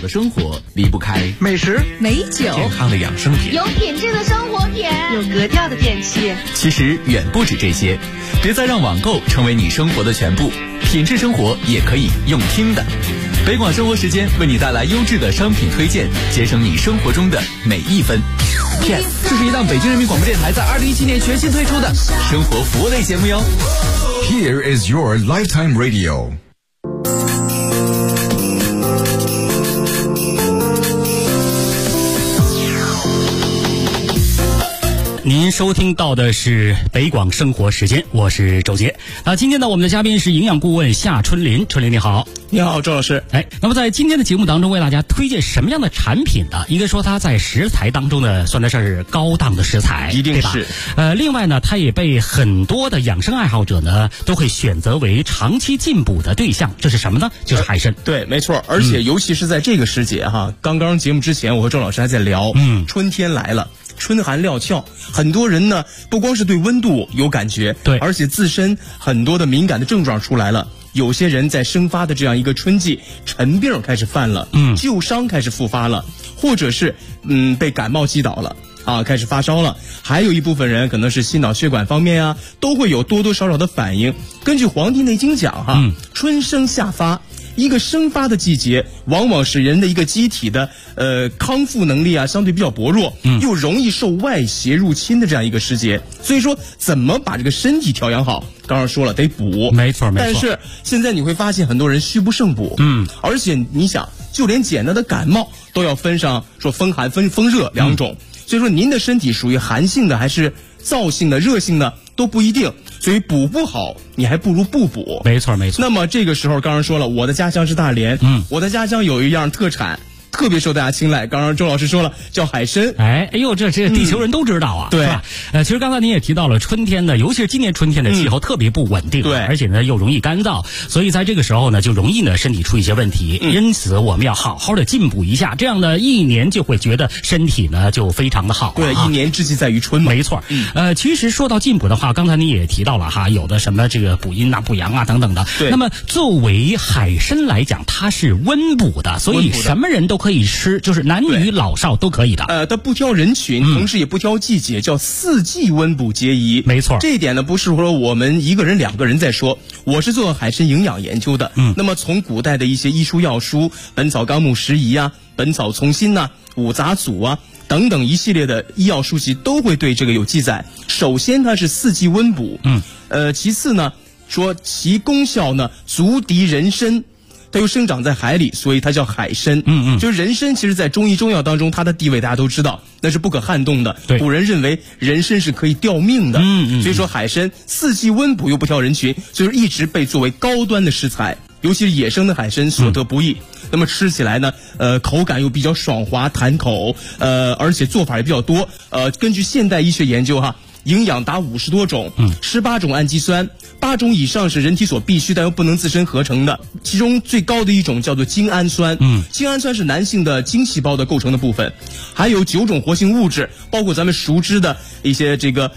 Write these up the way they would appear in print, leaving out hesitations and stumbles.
的生活离不开美食、 美酒、 健康的养生品、 有品质的生活品、 有格调的电器。 其实远不止这些，别再让网购成为你生活的全部，品质生活也可以用听的。北广生活时间为你带来优质的商品推荐，节省你生活中的每一分。Yes， 这是一档北京人民广播电台在2017年全新推出的生活服务类节目哟。 Here is your lifetime radio。 您收听到的是北广生活时间，我是周杰。今天呢，我们的嘉宾是营养顾问夏春林。春林你好。 你好，周老师。 那么在今天的节目当中，为大家推荐什么样的产品呢？应该说它在食材当中呢，算得上是高档的食材， 一定是。 另外呢，它也被很多的养生爱好者呢都会选择为长期进补的对象。这是什么呢？就是海参。 对，没错。而且尤其是在这个时节哈，刚刚节目之前，我和周老师还在聊，春天来了。春寒料峭，很多人呢不光是对温度有感觉， 对， 而且自身很多的敏感的症状出来了。有些人在生发的这样一个春季，尘病开始犯了，旧伤开始复发了，或者是被感冒击倒了啊，开始发烧了。还有一部分人可能是心脑血管方面啊，都会有多多少少的反应。根据《黄帝内经》讲哈，春生夏发。一个生发的季节，往往是人的一个机体的康复能力啊相对比较薄弱，又容易受外邪入侵的这样一个时节。所以说，怎么把这个身体调养好？刚刚说了，得补， 没错。 但是现在你会发现，很多人虚不胜补，而且你想，就连简单的感冒都要分上说风寒、风热两种。所以说，您的身体属于寒性的还是燥性的、热性的都不一定。所以补不好，你还不如不补。 没错。 那么这个时候，刚刚说了，我的家乡是大连，我的家乡有一样特产，特别受大家青睐。刚刚周老师说了，叫海参。 哎呦，这地球人都知道啊， 对吧？其实刚才您也提到了，春天呢，尤其是今年春天的气候特别不稳定， 对， 而且呢又容易干燥，所以在这个时候呢，就容易呢身体出一些问题。因此，我们要好好的进补一下，这样呢一年就会觉得身体呢就非常的好。 对，一年之计在于春嘛。 没错。其实说到进补的话，刚才您也提到了哈，有的什么这个补阴啊、补阳啊等等的。 对。 那么作为海参来讲，它是温补的，所以什么人都可以吃，就是男女老少都可以的。 它不挑人群，同时也不挑季节，叫四季温补皆宜。 没错。 这一点呢，不是说我们一个人、两个人在说，我是做海参营养研究的。那么从古代的一些医书药书，《本草纲目拾遗》啊，《本草从心》呐，《五杂组》啊等等一系列的医药书籍都会对这个有记载。首先它是四季温补，其次呢说其功效呢足敌人参。它又生长在海里，所以它叫海参。就是人参，其实在中医中药当中，它的地位大家都知道，那是不可撼动的。 对， 古人认为人参是可以吊命的。所以说海参四季温补又不挑人群，所以说一直被作为高端的食材。尤其是野生的海参所得不易。那么吃起来呢，口感又比较爽滑弹口，而且做法也比较多。根据现代医学研究哈。营养达50多种，18种氨基酸，8种以上是人体所必需但又不能自身合成的，其中最高的一种叫做精氨酸。精氨酸是男性的精细胞的构成的部分，还有9种活性物质，包括咱们熟知的一些这个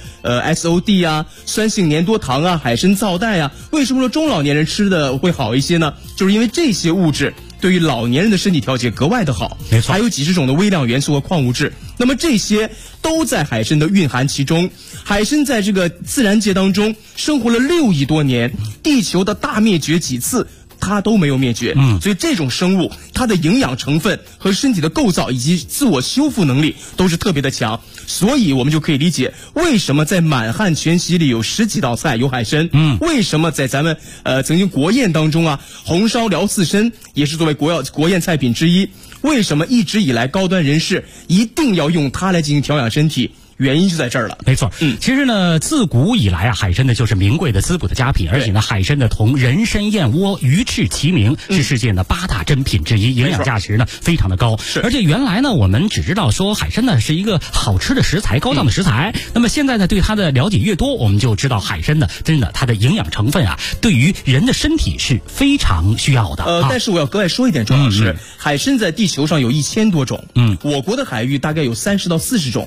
SOD 啊、酸性粘多糖啊、海参皂苷啊。为什么说中老年人吃的会好一些呢？就是因为这些物质对于老年人的身体调节格外的好。 没错， 还有几十种的微量元素和矿物质，那么这些都在海参的蕴含其中。海参在这个自然界当中生活了6亿多年，地球的大灭绝几次它都没有灭绝。所以这种生物它的营养成分和身体的构造以及自我修复能力都是特别的强，所以我们就可以理解为什么在满汉全席里有10几道菜有海参。为什么在咱们曾经国宴当中啊，红烧辽刺参也是作为国宴菜品之一。为什么一直以来高端人士一定要用它来进行调养身体？原因就在这儿了。 没错。其实呢，自古以来啊，海参呢就是名贵的滋补的佳品，而且呢，海参呢同人参、燕窝、鱼翅齐名，是世界的8大珍品之一，营养价值呢非常的高。而且原来呢，我们只知道说海参呢是一个好吃的食材，高档的食材。那么现在呢，对它的了解越多，我们就知道海参呢，真的它的营养成分啊，对于人的身体是非常需要的。 但是我要格外说一点，周老师，海参在地球上有1000多种，我国的海域大概有30到40种。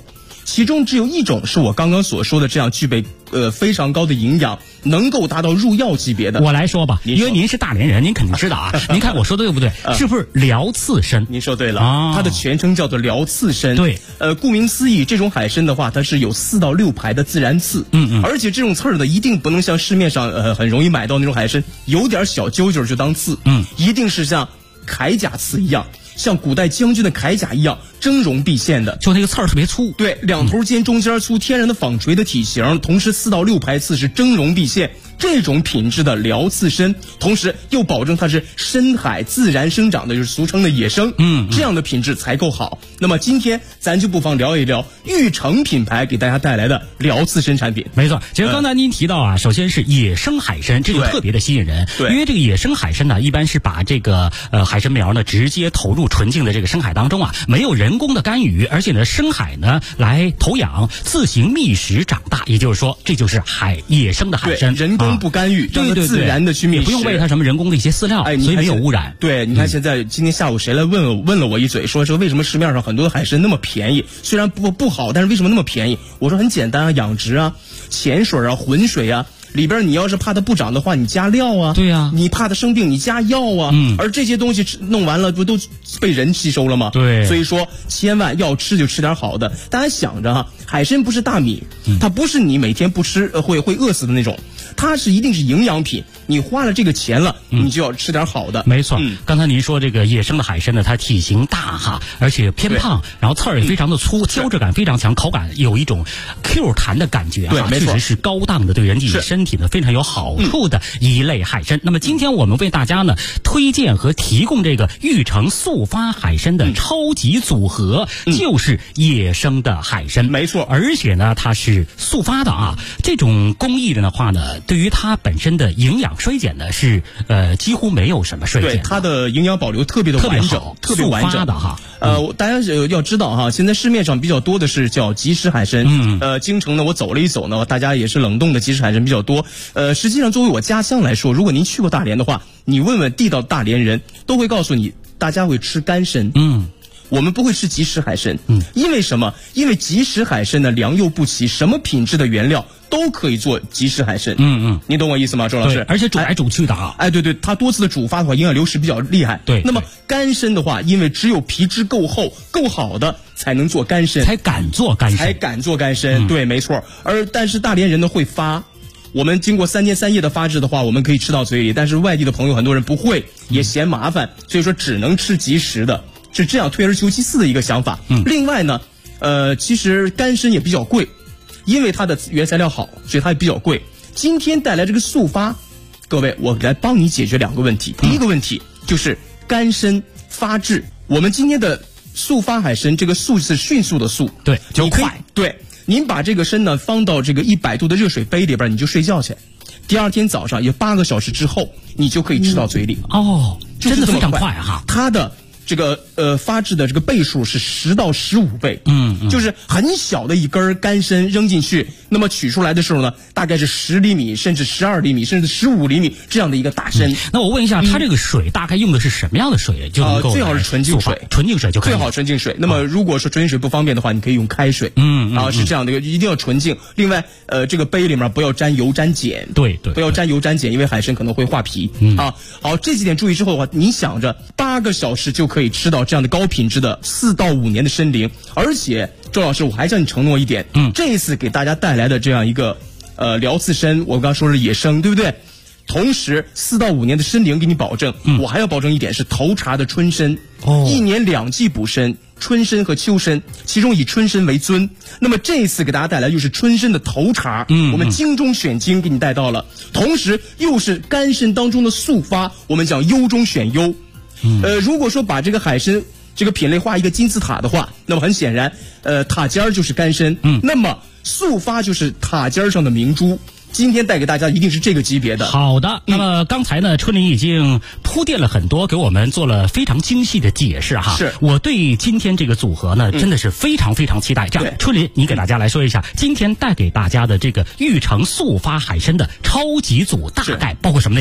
其中只有一种是我刚刚所说的这样具备非常高的营养，能够达到入药级别的。 我来说吧，因为您是大连人，您肯定知道啊。您看我说的对不对？是不是辽刺参？ 您说对了，它的全称叫做辽刺参。 对， 顾名思义，这种海参的话，它是有4到6排的自然刺。而且这种刺儿呢，一定不能像市面上很容易买到那种海参，有点小揪揪就当刺。一定是像铠甲刺一样，像古代将军的铠甲一样峥嵘毕现的， 就那个刺儿特别粗， 对，两头尖中间粗，天然的纺锤的体型，同时4到6排刺是峥嵘毕现，这种品质的辽刺参，同时又保证它是深海自然生长的，就是俗称的野生，这样的品质才够好。那么今天咱就不妨聊一聊玉成品牌给大家带来的辽刺参产品。 没错，其实刚才您提到啊，首先是野生海参，这就特别的吸引人， 对， 因为这个野生海参呢，一般是把这个海参苗呢直接投入纯净的这个深海当中啊，没有人工的干预，而且呢深海呢来投养，自行觅食长大，也就是说这就是野生的海参， 人工不干预，让它自然的去觅食， 不用喂它什么人工的一些饲料，所以没有污染。 对，你看现在今天下午谁来问了我一嘴，说这为什么市面上很多的海参那么便宜？虽然不好，但是为什么那么便宜？我说很简单啊，养殖啊，潜水啊，浑水啊。里边你要是怕它不长的话，你加料啊， 对啊， 你怕它生病，你加药啊，而这些东西弄完了不都被人吸收了吗？ 对， 所以说千万要吃就吃点好的。大家想着哈，海参不是大米，它不是你每天不吃会饿死的那种，它是一定是营养品。你花了这个钱了，你就要吃点好的。 没错，刚才您说这个野生的海参呢，它体型大哈，而且偏胖，然后刺儿也非常的粗，胶质感非常强，口感有一种 Q 弹的感觉啊，确实是高档的，对人体身体呢非常有好处的一类海参。那么今天我们为大家呢推荐和提供这个玉成速发海参的超级组合，就是野生的海参。 没错， 而且呢它是速发的啊，这种工艺的话呢，对于它本身的营养衰减呢是几乎没有什么衰减， 对它的营养保留特别的完整，特别完整的哈。 大家要知道哈，现在市面上比较多的是叫即食海参。京城呢我走了一走呢，大家也是冷冻的即食海参比较多。实际上作为我家乡来说，如果您去过大连的话，你问问地道大连人都会告诉你，大家会吃干参。我们不会吃即食海参。因为什么？因为即食海参呢良莠不齐，什么品质的原料都可以做即食海参。你懂我意思吗，周老师？ 而且煮来煮去的啊。 对，它多次的煮发的话，营养流失比较厉害。 对。 那么干参的话，因为只有皮质够厚、够好的才能做干参， 才敢做干参。 对，没错。但是大连人呢会发。我们经过3天3夜的发制的话，我们可以吃到嘴里，但是外地的朋友很多人不会，也嫌麻烦，所以说只能吃即食的，是这样退而求其次的一个想法。另外呢，其实干参也比较贵，因为它的原材料好，所以它也比较贵。今天带来这个速发，各位，我来帮你解决2个问题。第一个问题就是干参发制，我们今天的速发海参，这个速是迅速的速， 对，就快， 对。您把这个参呢放到这个100度的热水杯里边，你就睡觉去。第二天早上也8个小时之后，你就可以吃到嘴里。 真的非常快哈！ 它的这个发制的这个倍数是10到15倍，就是很小的一根干参扔进去，那么取出来的时候呢，大概是10厘米，甚至12厘米，甚至15厘米这样的一个大参。 那我问一下，它这个水大概用的是什么样的水就能够？ 最好是纯净水， 纯净水就可以。 最好纯净水。那么如果说纯净水不方便的话，你可以用开水。是这样的，一定要纯净。另外，这个杯里面不要沾油沾碱。 对， 不要沾油沾碱，因为海参可能会化皮。好，这几点注意之后的话，你想着8个小时就可以吃到这样的高品质的4到5年的参苓，而且周老师，我还向你承诺一点，这一次给大家带来的这样一个辽刺参，我刚刚说是野生，对不对？同时4到5年的参苓给你保证，我还要保证一点是头茬的春参，1年2季补参，春参和秋参，其中以春参为尊。那么这一次给大家带来就是春参的头茬，我们精中选精给你带到了，同时又是干参当中的速发，我们讲优中选优。如果说把这个海参这个品类画一个金字塔的话，那么很显然，塔尖就是干参，那么速发就是塔尖上的明珠。今天带给大家一定是这个级别的。 好的，那么刚才呢，春林已经铺垫了很多，给我们做了非常精细的解释哈。 是， 我对今天这个组合呢，真的是非常非常期待。这样，春林，你给大家来说一下，今天带给大家的这个玉成速发海参的超级组大概包括什么内容？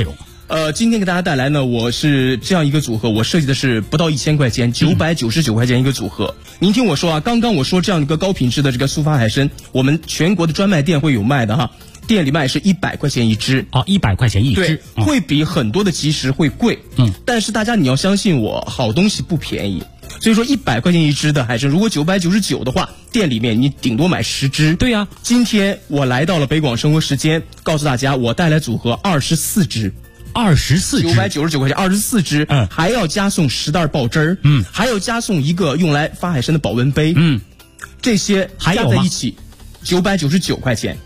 今天给大家带来呢，我是这样一个组合，我设计的是不到1000块钱，999块钱一个组合。您听我说啊，刚刚我说这样一个高品质的这个速发海参，我们全国的专卖店会有卖的哈，店里卖是100块钱一只。 哦，100块钱一只， 对，会比很多的集食会贵。但是大家你要相信我，好东西不便宜。所以说100块钱一只的海参，如果999的话，店里面你顶多买10只。 对呀， 今天我来到了北广生活时间，告诉大家我带来组合24只。 24只 999块钱24只，还要加送10袋爆汁儿，还要加送一个用来发海参的保温杯，这些加在一起999块钱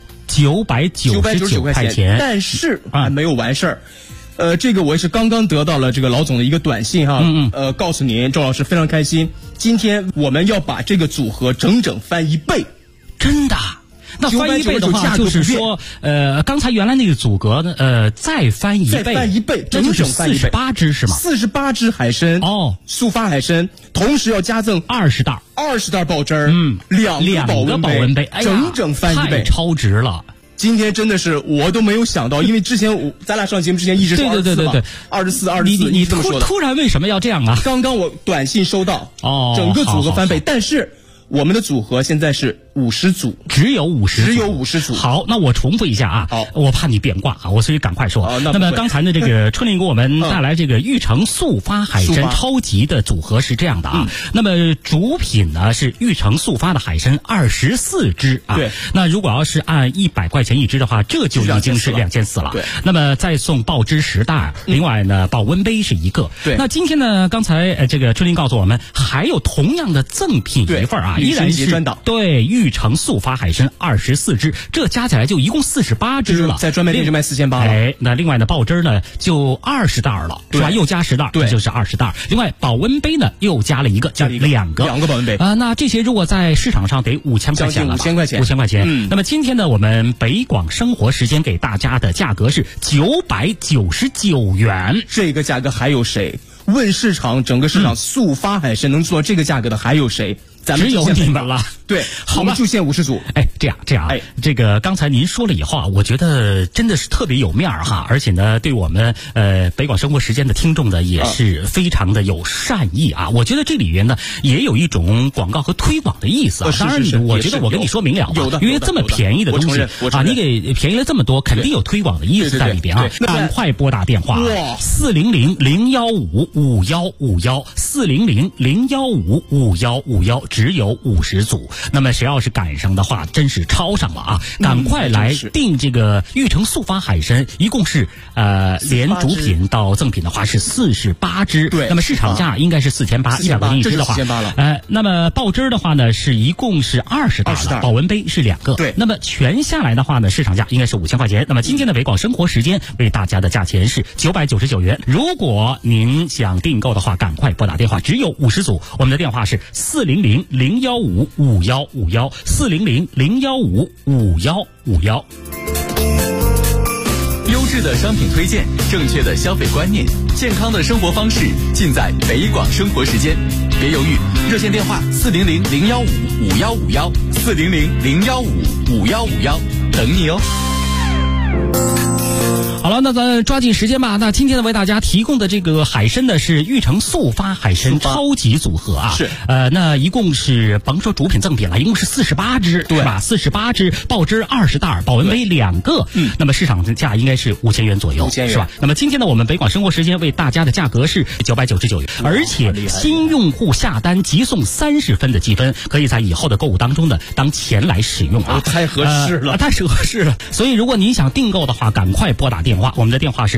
，999块钱。 但是还没有完事儿，这个我也是刚刚得到了这个老总的一个短信哈，告诉您，周老师非常开心，今天我们要把这个组合整整翻1倍， 真的。那翻1倍的话，就是说，刚才原来那个组合呢，再翻1倍， 整整翻1倍 ，48只是吗 ？48只海参哦，速发海参，同时要加赠 20袋爆汁儿，2个保温杯，整整翻1倍， 太超值了。 今天真的是我都没有想到，因为之前咱俩上节目之前一直说24， 你突然为什么要这样啊？ 刚刚我短信收到，整个组合翻倍，但是我们的组合现在是50组， 只有50组。好，那我重复一下啊， 好， 我怕你变卦啊，所以赶快说。那么刚才呢，这个春林给我们带来这个玉成速发海参超级的组合是这样的啊。那么主品呢是玉成速发的海参24只啊。 对。 那如果要是按100块钱一只的话，这就已经是2400了。 对。 那么再送爆汁10袋，另外呢保温杯是1个。 对。 那今天呢，刚才这个春林告诉我们，还有同样的赠品一份啊，依然是对玉成速发海参24只，这加起来就一共48只了， 在专卖店就卖4800了。 哎，那另外呢，爆汁呢就20袋了，是吧？又加10袋，这就是20袋。另外保温杯呢又加了一个，加2个保温杯啊。那这些如果在市场上得5000块钱了吧？5000块钱。那么今天呢，我们北广生活时间给大家的价格是999元， 这个价格还有谁？问市场，整个市场速发海参能做这个价格的还有谁？咱们只有你们了。 对，我们就限50组。 哎，这样，这个刚才您说了以后啊，我觉得真的是特别有面儿哈，而且呢，对我们北广生活时间的听众呢，也是非常的有善意啊。我觉得这里面呢，也有一种广告和推广的意思啊。当然，我觉得我跟你说明了，因为这么便宜的东西啊，你给便宜了这么多，肯定有推广的意思在里边啊。赶快拨打电话，400-015-5151，400-015-5151，只有50组。那么谁要是赶上的话，真是超上了啊！赶快来订这个玉成速发海参，一共是连主品到赠品的话是48只。 对， 那么市场价应该是4800，100块钱一只的话 ，4800了。 那么爆汁的话呢，是一共是20袋了，保温杯是2个。 对， 那么全下来的话呢，市场价应该是5000块钱。那么今天的北广生活时间为大家的价钱是999元。如果您想订购的话，赶快拨打电话，只有50组。我们的电话是400-015-5151，400-015-5151。 优质的商品推荐，正确的消费观念，健康的生活方式，尽在北广生活时间。别犹豫，热线电话400-015-5151，400-015-5151，等你哦。 好了，那咱抓紧时间吧。那今天呢，为大家提供的这个海参呢是玉成速发海参超级组合啊。 是。 那一共是甭说主品赠品了，一共是48只，对吧？48只，爆汁20袋，保温杯2个。那么市场价应该是5000元左右，是吧？那么今天呢，我们北广生活时间为大家的价格是999元，而且新用户下单即送30分的积分，可以在以后的购物当中呢当钱来使用啊。 太合适了， 太合适了。所以如果您想订购的话，赶快拨打电话，我们的电话是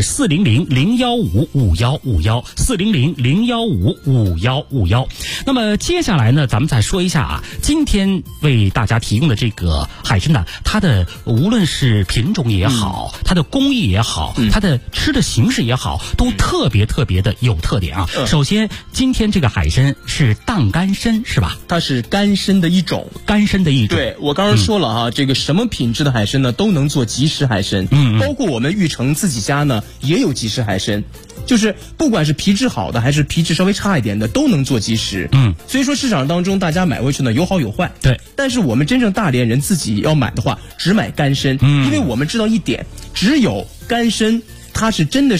400-015-5151，400-015-5151。那么接下来呢，咱们再说一下啊，今天为大家提供的这个海参呢，它的无论是品种也好，它的工艺也好，它的吃的形式也好，都特别的有特点啊。首先，今天这个海参是荡干参，是吧？ 它是干参的一种，对，我刚刚说了哈，这个什么品质的海参呢，都能做即食海参，包括我们玉成自己家呢也有即食海参，就是不管是皮质好的还是皮质稍微差一点的，都能做即食。所以说市场当中大家买回去呢有好有坏， 对。 但是我们真正大连人自己要买的话，只买干参，因为我们知道一点，只有干参它是真的是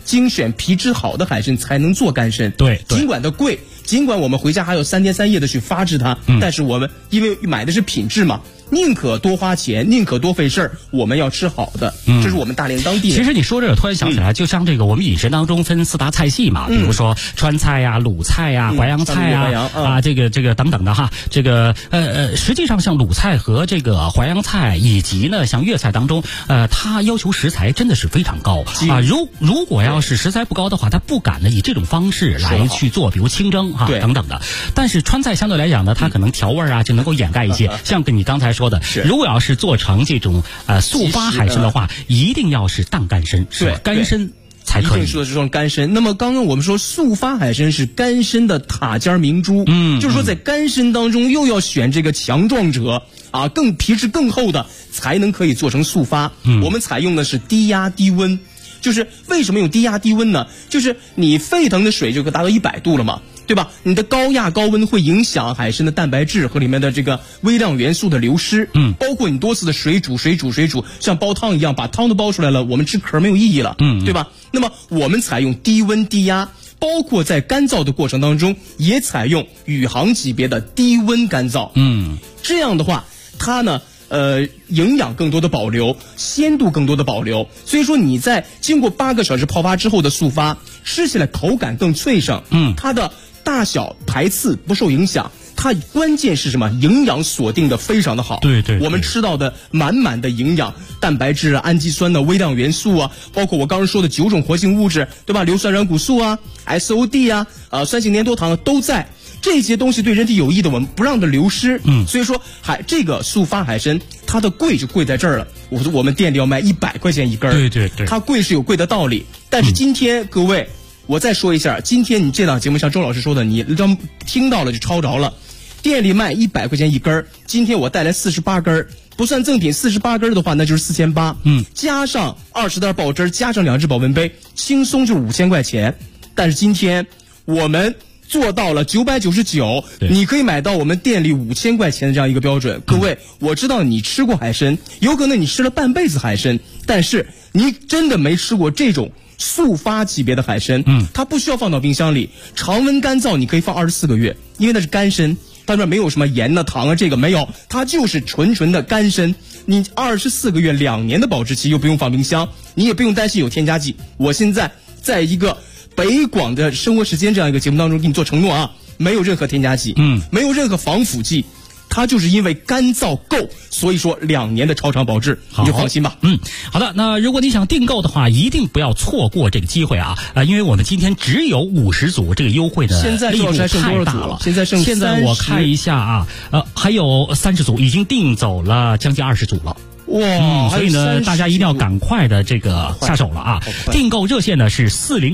精选皮质好的海参才能做干参。 对， 尽管它贵，尽管我们回家还有3天3夜的去发制它，但是我们因为买的是品质嘛，宁可多花钱，宁可多费事儿，我们要吃好的。这是我们大连当地人。 其实你说这个，突然想起来，就像这个我们饮食当中分4大菜系嘛，比如说川菜呀、鲁菜呀、淮扬菜呀这个等等的哈。这个实际上像鲁菜和这个淮扬菜以及呢像粤菜当中，它要求食材真的是非常高啊。如果要是食材不高的话，它不敢呢以这种方式来去做，比如清蒸哈等等的。但是川菜相对来讲呢，它可能调味啊就能够掩盖一些。像跟你刚才说的，如果要是做成这种速发海参的话，一定要是淡干参，是吧？干参才可以。 一定说的是这种干参。那么刚刚我们说速发海参是干参的塔尖明珠，就是说在干参当中又要选这个强壮者啊，更皮质更厚的，才能可以做成速发。我们采用的是低压低温。就是为什么用低压低温呢？就是你沸腾的水就可达到100度了嘛，对吧？你的高压高温会影响海参的蛋白质和里面的这个微量元素的流失。包括你多次的水煮，像煲汤一样，把汤都煲出来了，我们吃壳没有意义了，对吧？那么我们采用低温低压，包括在干燥的过程当中，也采用宇航级别的低温干燥。这样的话，它呢营养更多的保留，鲜度更多的保留，所以说你在经过8个小时泡发之后的速发，吃起来口感更脆生，它的大小排次不受影响，它关键是什么？营养锁定的非常的好。 对，我们吃到的满满的营养，蛋白质啊、氨基酸的微量元素啊，包括我刚刚说的9种活性物质，对吧？硫酸软骨素啊、SOD 啊、酸性粘多糖都在。这些东西对人体有益的，我们不让它流失。所以说这个速发海参，它的贵就贵在这儿了。我们店里要卖100块钱一根。对，它贵是有贵的道理。但是今天各位，我再说一下，今天你这档节目像周老师说的，你听到了就抄着了。店里卖100块钱一根，今天我带来48根，不算赠品48根的话，那就是4800。加上20袋爆汁，加上2只保温杯，轻松就5000块钱。但是今天我们做到了999，你可以买到我们店里5000块钱的这样一个标准。各位，我知道你吃过海参，有可能你吃了半辈子海参，但是你真的没吃过这种速发级别的海参。它不需要放到冰箱里，常温干燥，你可以放24个月，因为那是干参，它这没有什么盐啊、糖啊，这个没有，它就是纯的干参。你24个月2年的保质期，又不用放冰箱，你也不用担心有添加剂。我现在在一个北广的生活时间这样一个节目当中给你做承诺啊，没有任何添加剂，没有任何防腐剂，它就是因为干燥够，所以说2年的超长保质，你就放心吧。 好的，那如果你想订购的话，一定不要错过这个机会啊！因为我们今天只有50组，这个优惠的力度太大了。现在我看一下啊，还有30组，已经订走了将近20组了。所以呢，大家一定要赶快的这个下手了啊！订购热线呢是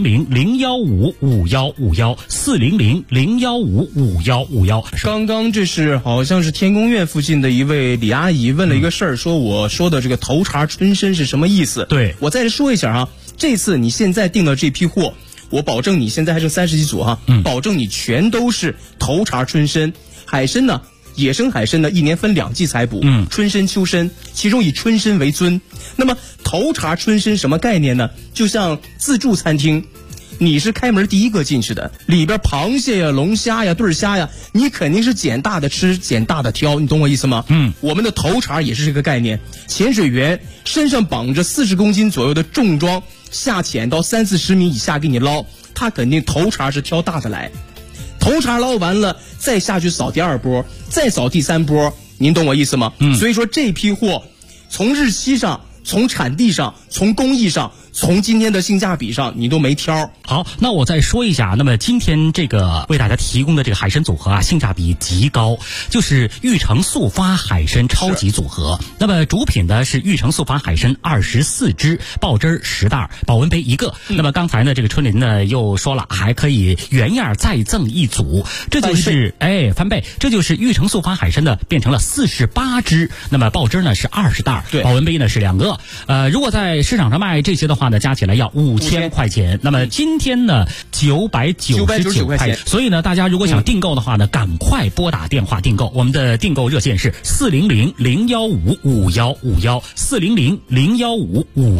400-015-5151，400-015-5151。 刚刚这是好像是天宫院附近的一位李阿姨问了一个事儿，说我说的这个头茬春参是什么意思？ 对， 我再说一下哈，这次你现在订的这批货，我保证你现在还剩30几组哈，保证你全都是头茬春参。海参呢，野生海参呢，1年分2季采捕，春参、秋参，其中以春参为尊。那么头茬春参什么概念呢？就像自助餐厅，你是开门第一个进去的，里边螃蟹呀、龙虾呀、对虾呀，你肯定是捡大的吃，捡大的挑，你懂我意思吗？我们的头茬也是这个概念。潜水员身上绑着40公斤左右的重装，下潜到30-40米以下给你捞，他肯定头茬是挑大的来。头茬捞完了，再下去扫第2波，再扫第3波，您懂我意思吗？所以说这批货，从日期上、从产地上、从工艺上、从今天的性价比上，你都没挑。 好，那我再说一下，那么今天这个为大家提供的这个海参组合啊，性价比极高，就是玉成速发海参超级组合。那么主品呢是玉成速发海参24只，爆汁10袋，保温杯1个。那么刚才呢，这个春林呢又说了，还可以原样再赠1组，这就是翻倍，这就是玉成速发海参呢变成了48只，那么爆汁呢是20袋，保温杯呢是2个。如果在市场上卖这些的话呢，加起来要5000块钱。那么今天呢999块钱，所以呢，大家如果想订购的话呢，赶快拨打电话订购。我们的订购热线是400-015-5151，400-015-5151。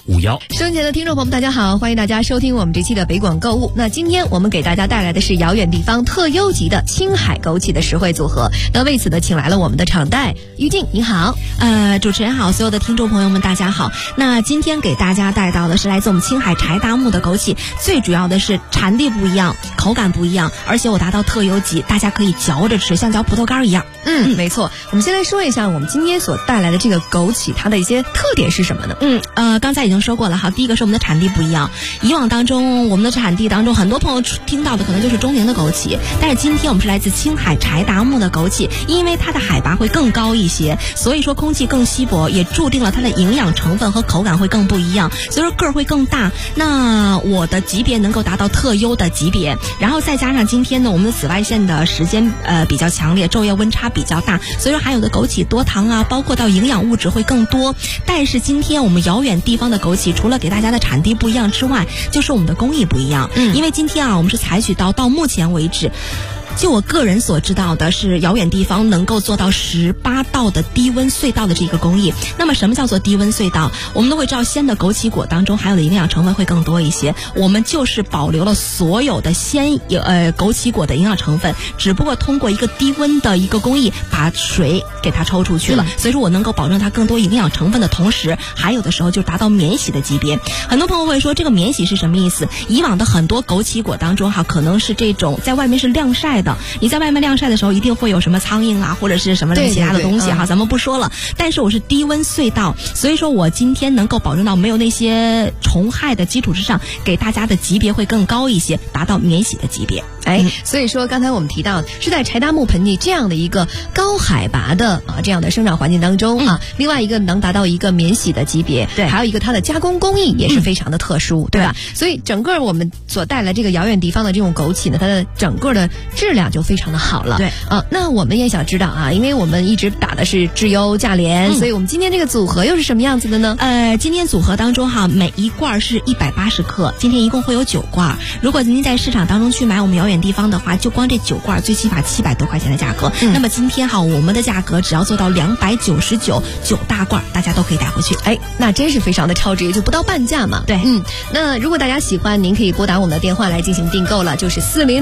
51。 收音前的听众朋友们，大家好，欢迎大家收听我们这期的北广购物。那今天我们给大家带来的是遥远地方特优级的青海枸杞的实惠组合。那为此呢，请来了我们的厂代于静，您好。 主持人好，所有的听众朋友们大家好。那今天给大家带到的是来自我们青海柴达木的枸杞，最主要的是产地不一样，口感不一样，而且我达到特优级，大家可以嚼着吃，像嚼葡萄干一样。 没错。我们先来说一下我们今天所带来的这个枸杞，它的一些特点是什么呢？ 刚才已经说过了哈。第一个是我们的产地不一样，以往当中我们的产地当中，很多朋友听到的可能就是中宁的枸杞，但是今天我们是来自青海柴达木的枸杞，因为它的海拔会更高一些，所以说空气更稀薄，也注定了它的营养成分和口感会更不一样，所以说个儿会更大。那我的级别能够达到特优的级别，然后再加上今天呢，我们的紫外线的时间比较强烈，昼夜温差比较大，所以说含有的枸杞多糖啊，包括到营养物质会更多。但是今天我们遥远地方的枸杞，除了给大家的产地不一样之外，就是我们的工艺不一样。因为今天我们是采取到目前为止，就我个人所知道的是，遥远地方能够做到18道的低温隧道的这个工艺。那么什么叫做低温隧道？我们都会知道鲜的枸杞果当中含有的营养成分会更多一些，我们就是保留了所有的枸杞果的营养成分，只不过通过一个低温的一个工艺把水给它抽出去了，所以说我能够保证它更多营养成分的同时，还有的时候就达到免洗的级别。很多朋友会说这个免洗是什么意思？以往的很多枸杞果当中可能是这种在外面是晾晒的，你在外面晾晒的时候一定会有什么苍蝇啊，或者是什么其他的东西咱们不说了。但是我是低温隧道，所以说我今天能够保证到没有那些虫害的基础之上，给大家的级别会更高一些，达到免洗的级别。 所以说刚才我们提到是在柴达木盆地这样的一个高海拔的这样的生长环境当中另外一个能达到一个免洗的级别，对，还有一个它的加工工艺也是非常的特殊，对吧？所以整个我们所带来这个遥远地方的这种枸杞呢，它的整个的质量就非常的好了。 对那我们也想知道因为我们一直打的是质优价廉，所以我们今天这个组合又是什么样子的呢？ 今天组合当中每一罐是180克，今天一共会有9罐。如果您在市场当中去买我们遥远地方的话，就光这9罐最起码700多块钱的价格。那么今天我们的价格只要做到299，9大罐大家都可以带回去。 那真是非常的超值，也就不到半价嘛。 对， 那如果大家喜欢，您可以拨打我们的电话来进行订购了，就是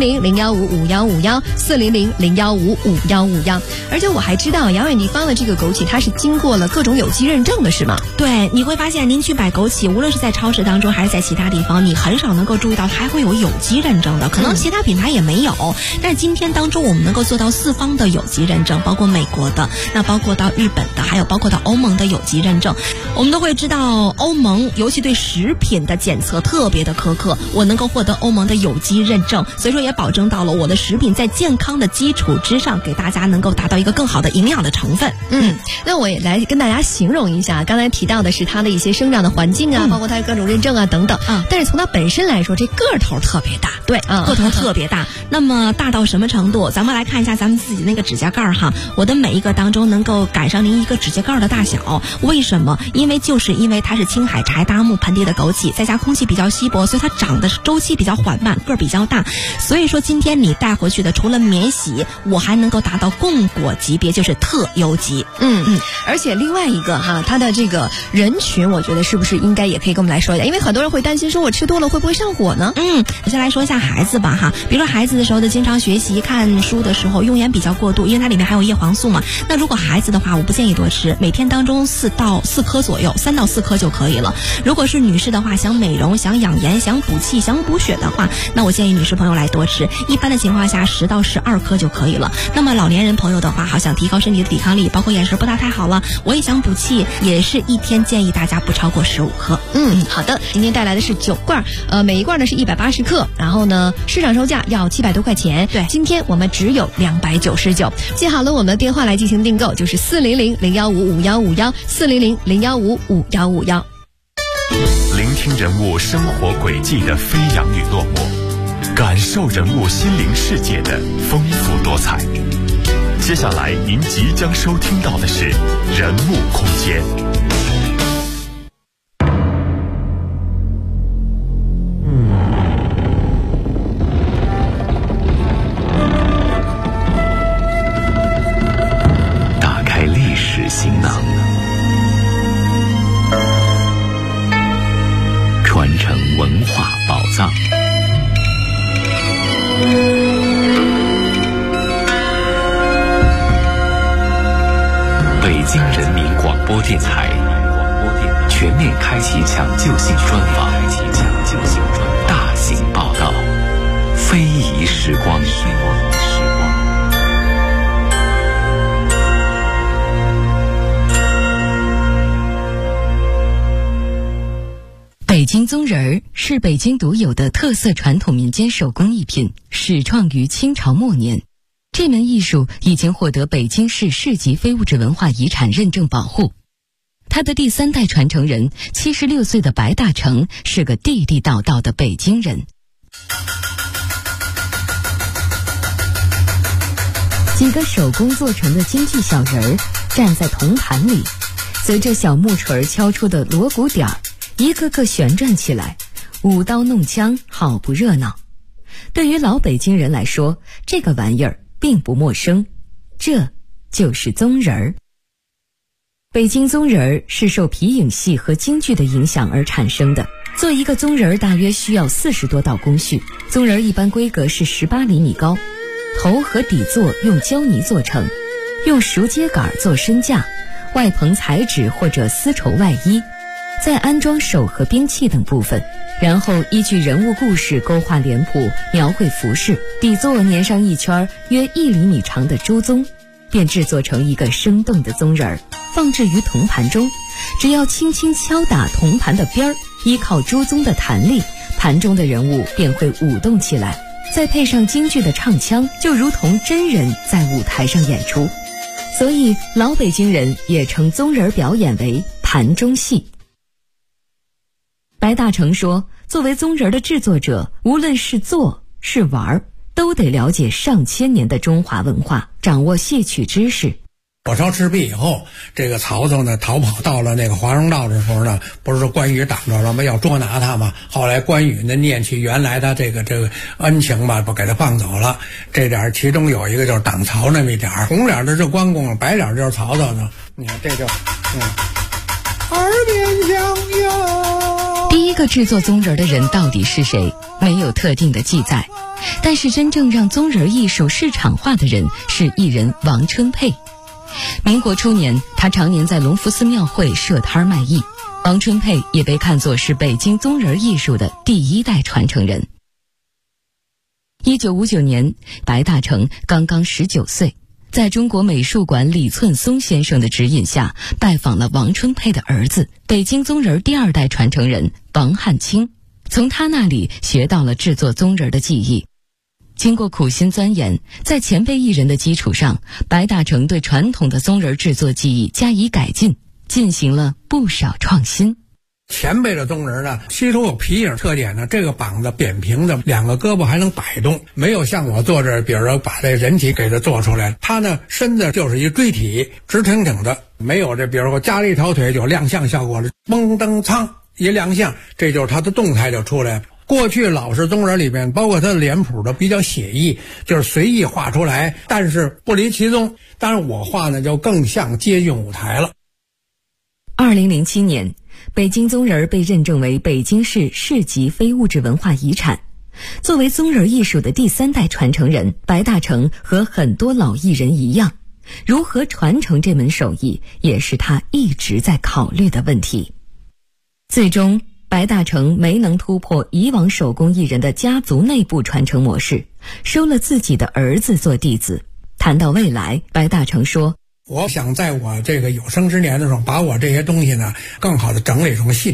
400-015-5151，400-015-5151。而且我还知道遥远地方的这个枸杞它是经过了各种有机认证的，是吗？ 对，你会发现您去买枸杞，无论是在超市当中还是在其他地方，你很少能够注意到它还会有机认证的，可能其他品牌也没有。但是今天当中我们能够做到4方的有机认证，包括美国的，那包括到日本的，还有包括到欧盟的有机认证。我们都会知道欧盟尤其对食品的检测特别的苛刻，我能够获得欧盟的有机认证，所以说也保证到了我的食品在健康的基础之上，给大家能够达到一个更好的营养的成分。 那我也来跟大家形容一下，刚才提到的是它的一些生长的环境包括它各种认证等等但是从它本身来说，这个头特别大。 对个头特别大。那么大到什么程度？咱们来看一下咱们自己那个指甲盖我的每一个当中能够赶上您一个指甲盖的大小。为什么？因为它是青海柴达木盆地的枸杞，再加空气比较稀薄，所以它长的周期比较缓慢，个儿比较大。所以说今天你带回去的除了免洗，我还能够达到供果级别，就是特优级。 而且另外一个它的这个人群，我觉得是不是应该也可以跟我们来说一下？因为很多人会担心说我吃多了会不会上火呢？ 我先来说一下孩子吧比如说孩子的时候经常学习看书的时候用眼比较过度，因为它里面含有叶黄素嘛。那如果孩子的话，我不建议多吃，每天当中4到4颗左右，3到4颗就可以了。如果是女士的话，想美容、想养颜、想补气、想补血的话，那我建议女士朋友来多吃，一般的情况下10到12颗就可以了。那么老年人朋友的话，想提高身体的抵抗力，包括眼神不大太好了，我也想补气，也是一天建议大家不超过15颗。 好的，今天带来的是9罐，每一罐呢是180克，然后呢市场售价要700多块钱， 对， 今天我们只有299。记好了我们的电话来进行订购，就是400-015-5151，400-015-5151。 聆听人物生活轨迹的飞扬与落寞，感受人物心灵世界的丰富多彩。接下来您即将收听到的是人物空间。 打开历史行囊， 播电台全面开启抢救性专访，大型报道，非遗时光。 北京宗人儿是北京独有的特色传统民间手工艺品，始创于清朝末年。这门艺术已经获得北京市市级非物质文化遗产认证保护。他的第3代传承人76岁的白大成是个地地道道的北京人。几个手工做成的京剧小人儿站在铜盘里，随着小木锤敲出的锣鼓点儿，一个个旋转起来，舞刀弄枪，好不热闹。对于老北京人来说，这个玩意儿并不陌生，这就是宗人儿。北京宗人儿是受皮影戏和京剧的影响而产生的。做一个宗人儿大约需要40多道工序，宗人儿一般规格是18厘米高，头和底座用胶泥做成，用熟秸秆做身架，外棚彩纸或者丝绸外衣，再安装手和兵器等部分，然后依据人物故事勾画脸谱，描绘服饰，底座粘上一圈约1厘米长的朱宗，便制作成一个生动的宗人儿，放置于铜盘中。只要轻轻敲打铜盘的边儿，依靠朱宗的弹力，盘中的人物便会舞动起来，再配上京剧的唱腔，就如同真人在舞台上演出。所以老北京人也称宗人表演为盘中戏。白大成说，作为宗人的制作者，无论是做是玩，都得了解上千年的中华文化，掌握戏曲知识。 火烧赤壁以后，这个曹操呢逃跑到了那个华容道的时候呢，不是说关羽挡着了吗？要捉拿他嘛。后来关羽呢念起原来他这个恩情吧，不给他放走了。这点其中有一个就是挡曹那么一点，红脸的是关公，白脸就是曹操呢。你看这就耳边响哟。 第一个制作宗人的人到底是谁，没有特定的记载。但是真正让宗人艺术市场化的人是艺人王春佩。民国初年，他常年在隆福寺庙会设摊卖艺。王春佩也被看作是北京宗人艺术的第1代传承人。1959年，白大成刚刚19岁，在中国美术馆李寸松先生的指引下，拜访了王春佩的儿子，北京宗人第2代传承人王汉卿，从他那里学到了制作宗人的技艺。经过苦心钻研，在前辈艺人的基础上，白大成对传统的宗人制作技艺加以改进，进行了不少创新。 前辈的宗人呢，吸收有皮影特点呢，这个膀子扁平的，2个胳膊还能摆动，没有像我做这，比如说把这人体给它做出来，他呢身子就是一锥体，直挺挺的，没有这比如说加了一条腿有亮相效果了，嘣噔噌一亮相，这就是他的动态就出来了。过去老式宗人里面，包括他的脸谱的比较写意，就是随意画出来，但是不离其宗。当然我画呢就更像接近舞台了。 2007年，北京宗人被认证为北京市市级非物质文化遗产。作为宗人艺术的第3代传承人，白大成和很多老艺人一样，如何传承这门手艺，也是他一直在考虑的问题。最终白大成没能突破以往手工艺人的家族内部传承模式，收了自己的儿子做弟子。谈到未来，白大成说， 我想在我这个有生之年的时候，把我这些东西呢更好的整理成系